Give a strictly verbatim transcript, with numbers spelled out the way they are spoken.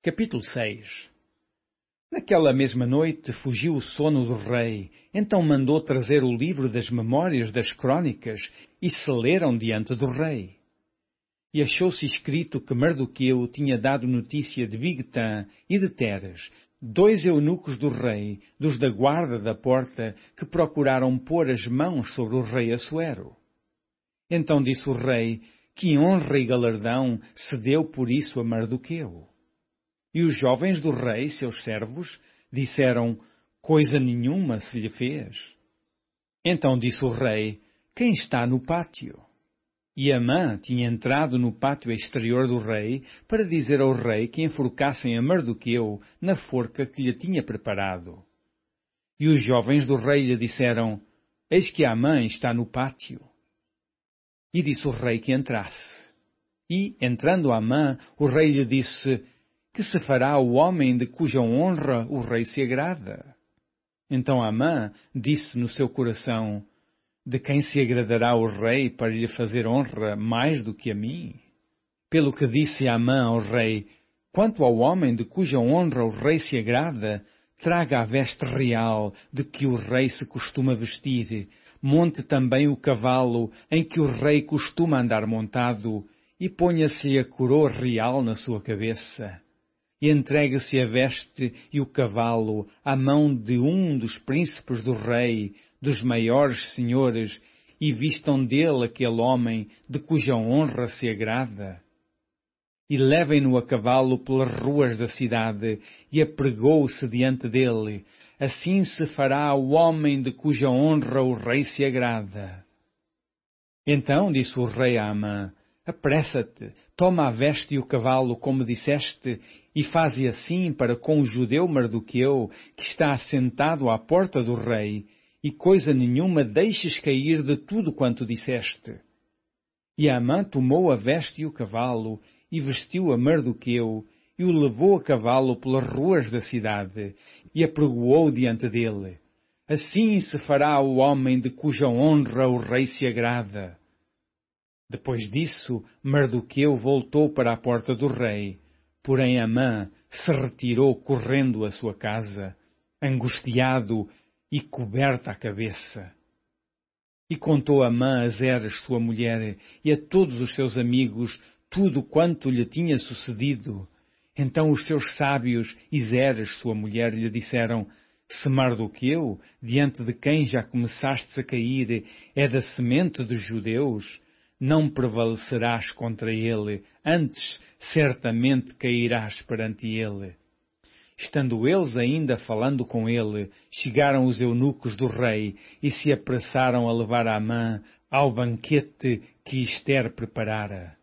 Capítulo seis. Naquela mesma noite fugiu o sono do rei, então mandou trazer o livro das memórias das crônicas e se leram diante do rei. E achou-se escrito que Mardoqueu tinha dado notícia de Bigtã e de Teras, dois eunucos do rei, dos da guarda da porta, que procuraram pôr as mãos sobre o rei Assuero. Então disse o rei, que honra e galardão se deu por isso a Mardoqueu. E os jovens do rei, seus servos, disseram, coisa nenhuma se lhe fez. Então disse o rei, quem está no pátio? E Amã tinha entrado no pátio exterior do rei para dizer ao rei que enforcassem a Mardoqueu na forca que lhe tinha preparado. E os jovens do rei lhe disseram, eis que Amã está no pátio. E disse o rei que entrasse. E, entrando Amã, o rei lhe disse, que se fará o homem de cuja honra o rei se agrada? Então Amã disse no seu coração, de quem se agradará o rei para lhe fazer honra mais do que a mim? Pelo que disse Amã ao rei, quanto ao homem de cuja honra o rei se agrada, traga a veste real de que o rei se costuma vestir, monte também o cavalo em que o rei costuma andar montado, e ponha-se a coroa real na sua cabeça. E entregue-se a veste e o cavalo à mão de um dos príncipes do rei, dos maiores senhores, e vistam dele aquele homem de cuja honra se agrada. E levem-no a cavalo pelas ruas da cidade, e apregou-se diante dele. Assim se fará o homem de cuja honra o rei se agrada. Então disse o rei a Amã, apressa-te, toma a veste e o cavalo, como disseste, e faze assim para com o judeu Mardoqueu, que está assentado à porta do rei, e coisa nenhuma deixes cair de tudo quanto disseste. E Amã tomou a veste e o cavalo, e vestiu a Mardoqueu, e o levou a cavalo pelas ruas da cidade, e apregoou diante dele. Assim se fará o homem de cuja honra o rei se agrada. Depois disso, Mardoqueu voltou para a porta do rei, porém Amã se retirou correndo à sua casa, angustiado e coberta a cabeça. E contou Amã a Zeres, sua mulher, e a todos os seus amigos, tudo quanto lhe tinha sucedido. Então os seus sábios e Zeres, sua mulher, lhe disseram, se Mardoqueu, diante de quem já começastes a cair, é da semente dos judeus, não prevalecerás contra ele, antes certamente cairás perante ele. Estando eles ainda falando com ele, chegaram os eunucos do rei e se apressaram a levar Amã ao banquete que Ester preparara.